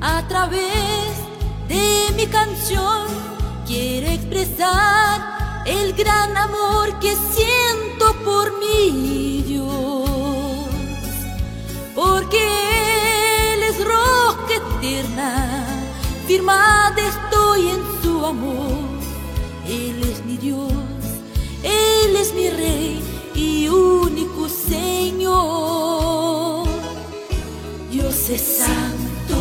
A través de mi canción quiero expresar el gran amor que siento por mi Dios, porque Él es roca eterna, firmada estoy en su amor. Él es mi Dios, Él es mi Rey y único Señor. Dios es santo,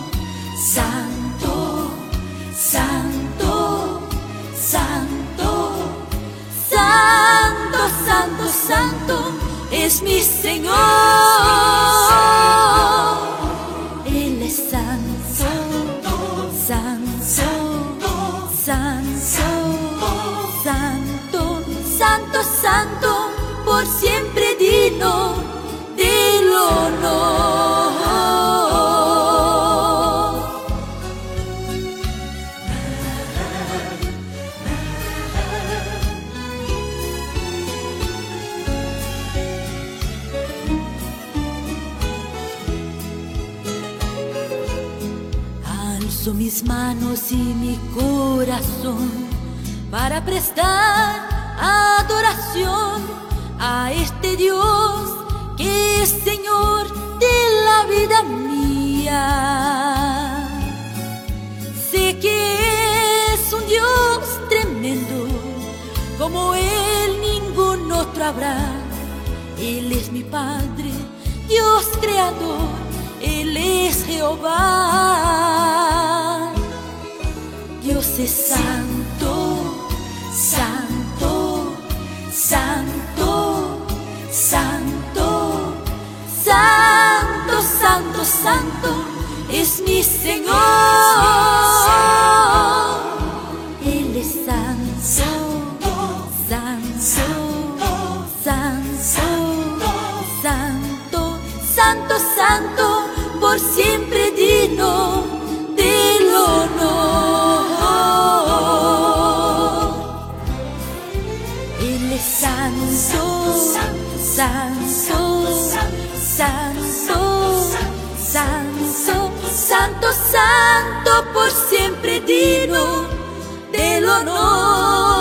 santo, santo, santo, santo, santo, santo, es mi Señor. Él es santo, santo, santo, santo, santo, santo, por siempre digno del honor. Alzo mis manos y mi corazón para prestar adoración a este Dios que es Señor de la vida mía. Sé que es un Dios tremendo, como Él ningún otro habrá. Él es mi Padre, Dios creador, Él es Jehová. Dios es santo, santo, santo, santo, santo, santo, santo, es mi Señor. Él es santo, santo, santo, santo, santo, santo, por siempre digno del honor. Él es santo, santo, santo, santo, santo, santo, por siempre digno del honor.